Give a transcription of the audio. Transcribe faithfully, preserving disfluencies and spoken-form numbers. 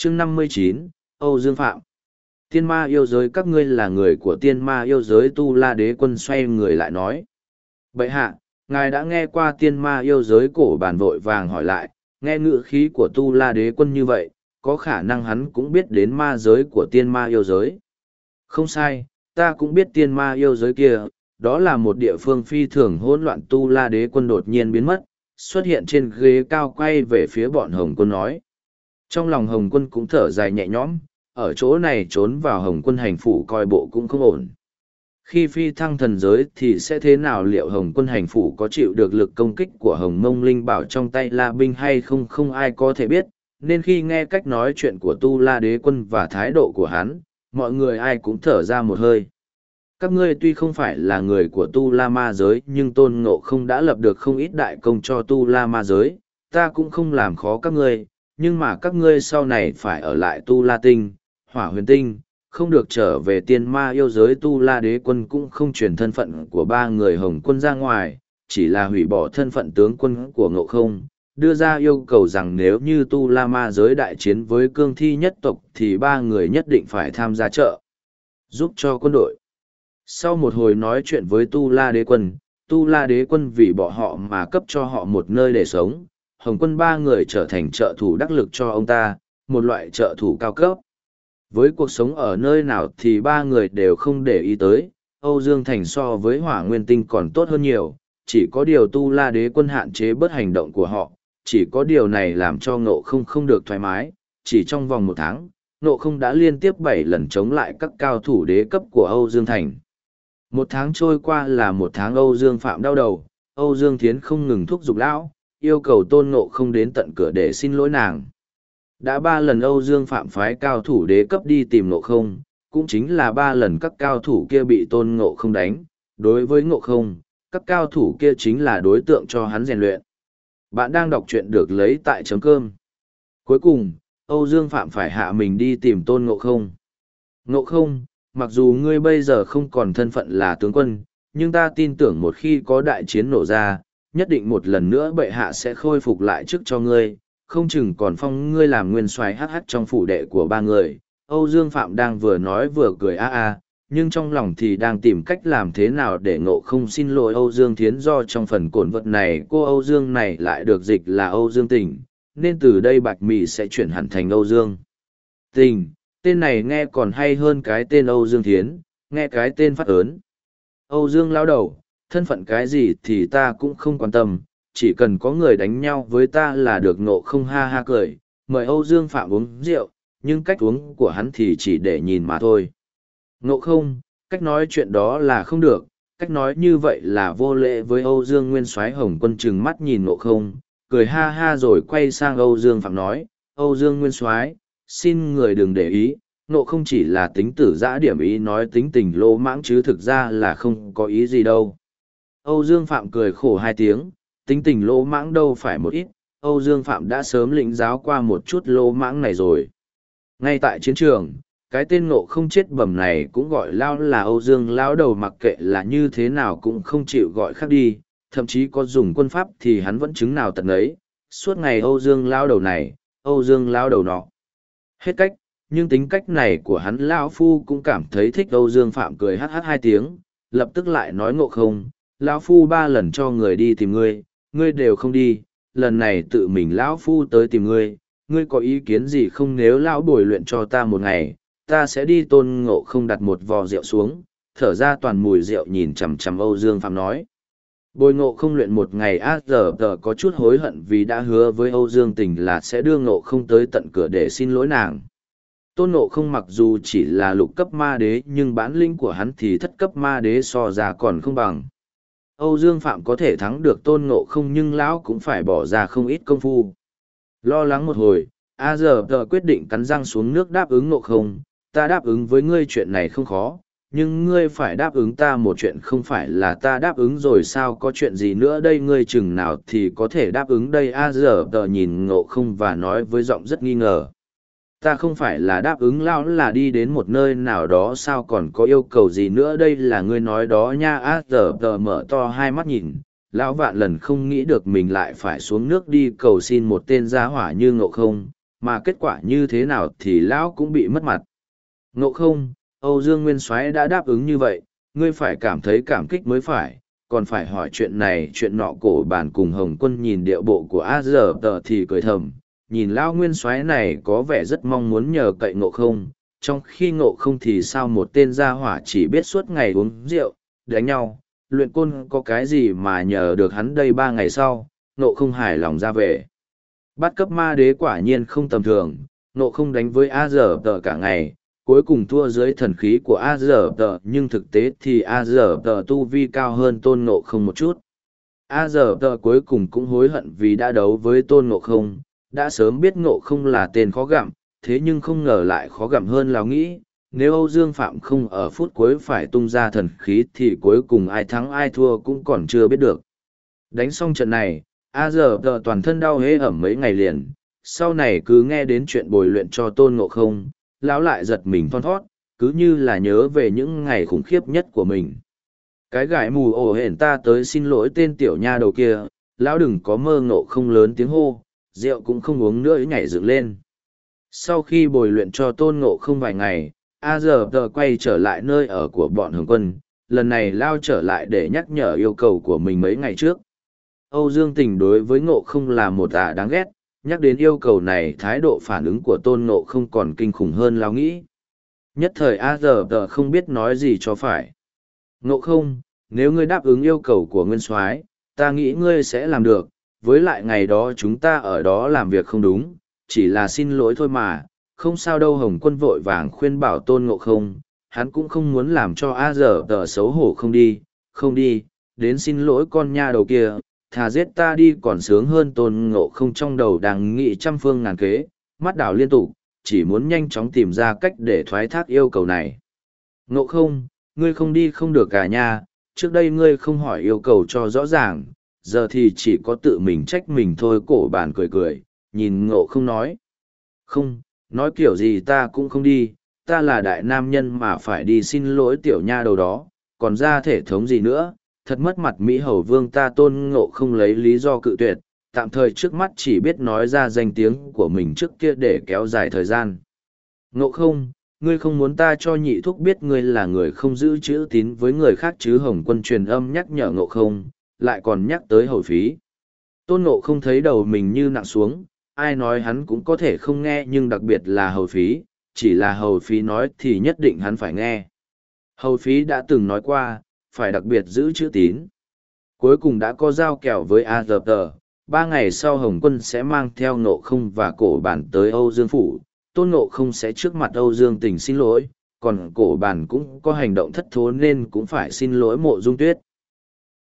chương năm mươi chín, Âu Dương Phạm. Tiên ma yêu giới, các ngươi là người của tiên ma yêu giới. Tu La Đế Quân xoay người lại nói. Bệ hạ, ngài đã nghe qua tiên ma yêu giới? Cổ bàn vội vàng hỏi lại. Nghe ngữ khí của Tu La Đế Quân như vậy, có khả năng hắn cũng biết đến ma giới của tiên ma yêu giới. Không sai, ta cũng biết tiên ma yêu giới kia, đó là một địa phương phi thường hỗn loạn. Tu La Đế Quân đột nhiên biến mất, xuất hiện trên ghế cao, quay về phía bọn Hồng Quân nói. Trong lòng Hồng Quân cũng thở dài nhẹ nhõm, ở chỗ này trốn vào Hồng Quân hành phủ coi bộ cũng không ổn. Khi phi thăng thần giới thì sẽ thế nào? Liệu Hồng Quân hành phủ có chịu được lực công kích của Hồng Mông Linh Bảo trong tay La Binh hay không, không ai có thể biết, nên khi nghe cách nói chuyện của Tu La Đế Quân và thái độ của hắn, mọi người ai cũng thở ra một hơi. Các ngươi tuy không phải là người của Tu La Ma giới, nhưng Tôn Ngộ Không đã lập được không ít đại công cho Tu La Ma giới, ta cũng không làm khó các ngươi, nhưng mà các ngươi sau này phải ở lại Tu La Tinh, Hỏa Huyền Tinh, không được trở về tiên ma yêu giới. Tu La Đế Quân cũng không truyền thân phận của ba người Hồng Quân ra ngoài, chỉ là hủy bỏ thân phận tướng quân của Ngộ Không, đưa ra yêu cầu rằng nếu như Tu La Ma giới đại chiến với cương thi nhất tộc thì ba người nhất định phải tham gia trợ giúp cho quân đội. Sau một hồi nói chuyện với Tu La Đế Quân, Tu La Đế Quân vì bỏ họ mà cấp cho họ một nơi để sống. Hồng Quân ba người trở thành trợ thủ đắc lực cho ông ta, một loại trợ thủ cao cấp. Với cuộc sống ở nơi nào thì ba người đều không để ý tới. Âu Dương Thành so với Hỏa Nguyên Tinh còn tốt hơn nhiều, chỉ có điều Tu La Đế Quân hạn chế bớt hành động của họ, chỉ có điều này làm cho Ngộ Không không được thoải mái. Chỉ trong vòng một tháng, Ngộ Không đã liên tiếp bảy lần chống lại các cao thủ đế cấp của Âu Dương Thành. Một tháng trôi qua là một tháng Âu Dương Phạm đau đầu, Âu Dương Thiến không ngừng thúc giục lão, yêu cầu Tôn Ngộ Không đến tận cửa để xin lỗi nàng. Đã ba lần Âu Dương Phạm phái cao thủ đế cấp đi tìm Ngộ Không, cũng chính là ba lần các cao thủ kia bị Tôn Ngộ Không đánh. Đối với Ngộ Không, các cao thủ kia chính là đối tượng cho hắn rèn luyện. Bạn đang đọc truyện được lấy tại chấm cơm. Cuối cùng, Âu Dương Phạm phải hạ mình đi tìm Tôn Ngộ Không. Ngộ Không, mặc dù ngươi bây giờ không còn thân phận là tướng quân, nhưng ta tin tưởng một khi có đại chiến nổ ra, nhất định một lần nữa bệ hạ sẽ khôi phục lại chức cho ngươi, không chừng còn phong ngươi làm nguyên soái hắc hắc trong phủ đệ của ba người. Âu Dương Phạm đang vừa nói vừa cười a a, nhưng trong lòng thì đang tìm cách làm thế nào để Ngộ Không xin lỗi Âu Dương Thiến, do trong phần cổn vật này cô Âu Dương này lại được dịch là Âu Dương Tình, nên từ đây Bạch Mị sẽ chuyển hẳn thành Âu Dương Tình. Tên này nghe còn hay hơn cái tên Âu Dương Thiến, nghe cái tên phát ớn. Âu Dương lao đầu, thân phận cái gì thì ta cũng không quan tâm, chỉ cần có người đánh nhau với ta là được. Ngộ Không ha ha cười, mời Âu Dương Phạm uống rượu, nhưng cách uống của hắn thì chỉ để nhìn mà thôi. Ngộ Không, cách nói chuyện đó là không được, cách nói như vậy là vô lễ với Âu Dương Nguyên Soái. Hồng Quân trừng mắt nhìn Ngộ Không, cười ha ha rồi quay sang Âu Dương Phạm nói, Âu Dương Nguyên Soái, xin người đừng để ý, Ngộ Không chỉ là tính tử dã điểm ý nói tính tình lỗ mãng chứ thực ra là không có ý gì đâu. Âu Dương Phạm cười khổ hai tiếng, tính tình lỗ mãng đâu phải một ít, Âu Dương Phạm đã sớm lĩnh giáo qua một chút lỗ mãng này rồi. Ngay tại chiến trường, cái tên Ngộ Không chết bầm này cũng gọi lao là Âu Dương lão đầu, mặc kệ là như thế nào cũng không chịu gọi khác đi, thậm chí có dùng quân pháp thì hắn vẫn chứng nào tận ấy, suốt ngày Âu Dương lão đầu này, Âu Dương lão đầu nọ. Hết cách, nhưng tính cách này của hắn lão phu cũng cảm thấy thích. Âu Dương Phạm cười hát hát hai tiếng, lập tức lại nói Ngộ Không, lão phu ba lần cho người đi tìm ngươi, ngươi đều không đi, lần này tự mình lão phu tới tìm ngươi, ngươi có ý kiến gì không? Nếu lão bồi luyện cho ta một ngày, ta sẽ đi. Tôn Ngộ Không đặt một vò rượu xuống, thở ra toàn mùi rượu, nhìn chằm chằm Âu Dương Phạm nói. Bồi Ngộ Không luyện một ngày á, giờ tờ có chút hối hận vì đã hứa với Âu Dương Tình là sẽ đưa Ngộ Không tới tận cửa để xin lỗi nàng. Tôn Ngộ Không mặc dù chỉ là lục cấp ma đế nhưng bản lĩnh của hắn thì thất cấp ma đế so ra còn không bằng. Âu Dương Phạm có thể thắng được Tôn Ngộ Không nhưng lão cũng phải bỏ ra không ít công phu. Lo lắng một hồi, A giờ tờ quyết định cắn răng xuống nước đáp ứng Ngộ Không, ta đáp ứng với ngươi chuyện này không khó, nhưng ngươi phải đáp ứng ta một chuyện. Không phải là ta đáp ứng rồi sao, có chuyện gì nữa đây, ngươi chừng nào thì có thể đáp ứng đây? A giờ tờ nhìn Ngộ Không và nói với giọng rất nghi ngờ. Ta không phải là đáp ứng lão là đi đến một nơi nào đó sao, còn có yêu cầu gì nữa đây là ngươi nói đó nha. A giờ tờ mở to hai mắt nhìn, lão vạn lần không nghĩ được mình lại phải xuống nước đi cầu xin một tên gia hỏa như Ngộ Không, mà kết quả như thế nào thì lão cũng bị mất mặt. Ngộ không, Âu Dương Nguyên Soái đã đáp ứng như vậy, ngươi phải cảm thấy cảm kích mới phải, còn phải hỏi chuyện này chuyện nọ. Cổ bản cùng Hồng Quân nhìn điệu bộ của A Giờ Tờ thì cười thầm, nhìn lão Nguyên Soái này có vẻ rất mong muốn nhờ cậy Ngộ không, trong khi Ngộ không thì sao một tên gia hỏa chỉ biết suốt ngày uống rượu, đánh nhau, luyện côn có cái gì mà nhờ được hắn đây. Ba ngày sau, Ngộ không hài lòng ra về. Bắt cấp ma đế quả nhiên không tầm thường, Ngộ không đánh với A Giờ Tờ cả ngày, cuối cùng thua dưới thần khí của A Giờ Tờ, nhưng thực tế thì A Giờ Tờ tu vi cao hơn Tôn Ngộ không một chút. A Giờ Tờ cuối cùng cũng hối hận vì đã đấu với Tôn Ngộ không, đã sớm biết Ngộ không là tên khó gặm, thế nhưng không ngờ lại khó gặm hơn lão nghĩ. Nếu Âu Dương Phạm không ở phút cuối phải tung ra thần khí thì cuối cùng ai thắng ai thua cũng còn chưa biết được. Đánh xong trận này, A Giờ Tờ toàn thân đau hế ẩm mấy ngày liền, sau này cứ nghe đến chuyện bồi luyện cho Tôn Ngộ không, lão lại giật mình thon thót, cứ như là nhớ về những ngày khủng khiếp nhất của mình. Cái gái mù ổ hển ta tới xin lỗi tên tiểu nha đầu kia, lão đừng có mơ. Ngộ không lớn tiếng hô, rượu cũng không uống nữa nhảy dựng lên. Sau khi bồi luyện cho Tôn Ngộ không vài ngày, A Giờ Tờ quay trở lại nơi ở của bọn Hồng Quân, lần này lao trở lại để nhắc nhở yêu cầu của mình mấy ngày trước. Âu Dương Tình đối với Ngộ không là một ả đáng ghét, nhắc đến yêu cầu này thái độ phản ứng của Tôn Ngộ không còn kinh khủng hơn lao nghĩ. Nhất thời A Giờ Tờ không biết nói gì cho phải. Ngộ không, nếu ngươi đáp ứng yêu cầu của Nguyên Soái, ta nghĩ ngươi sẽ làm được, với lại ngày đó chúng ta ở đó làm việc không đúng, chỉ là xin lỗi thôi mà, không sao đâu. Hồng Quân vội vàng khuyên bảo Tôn Ngộ không, hắn cũng không muốn làm cho A Giờ Tờ xấu hổ. Không đi, không đi, đến xin lỗi con nha đầu kia, thà giết ta đi còn sướng hơn. Tôn Ngộ không trong đầu đang nghĩ trăm phương ngàn kế, mắt đảo liên tục, chỉ muốn nhanh chóng tìm ra cách để thoái thác yêu cầu này. Ngộ không, ngươi không đi không được cả nha, trước đây ngươi không hỏi yêu cầu cho rõ ràng, giờ thì chỉ có tự mình trách mình thôi. Cổ bản cười cười, nhìn Ngộ không nói. Không, nói kiểu gì ta cũng không đi, ta là đại nam nhân mà phải đi xin lỗi tiểu nha đầu đó, còn ra thể thống gì nữa, thật mất mặt Mỹ Hầu Vương ta. Tôn Ngộ không lấy lý do cự tuyệt, tạm thời trước mắt chỉ biết nói ra danh tiếng của mình trước kia để kéo dài thời gian. Ngộ không, ngươi không muốn ta cho nhị thúc biết ngươi là người không giữ chữ tín với người khác chứ? Hồng Quân truyền âm nhắc nhở Ngộ không, lại còn nhắc tới hầu phí. Tôn Ngộ không thấy đầu mình như nặng xuống, ai nói hắn cũng có thể không nghe, nhưng đặc biệt là hầu phí, chỉ là hầu phí nói thì nhất định hắn phải nghe. Hầu phí đã từng nói qua, phải đặc biệt giữ chữ tín. Cuối cùng đã có giao kèo với A Giờ Tờ, ba ngày sau Hồng Quân sẽ mang theo Ngộ không và Cổ Bản tới Âu Dương Phủ. Tôn Ngộ không sẽ trước mặt Âu Dương Tình xin lỗi, còn Cổ Bản cũng có hành động thất thố nên cũng phải xin lỗi Mộ Dung Tuyết.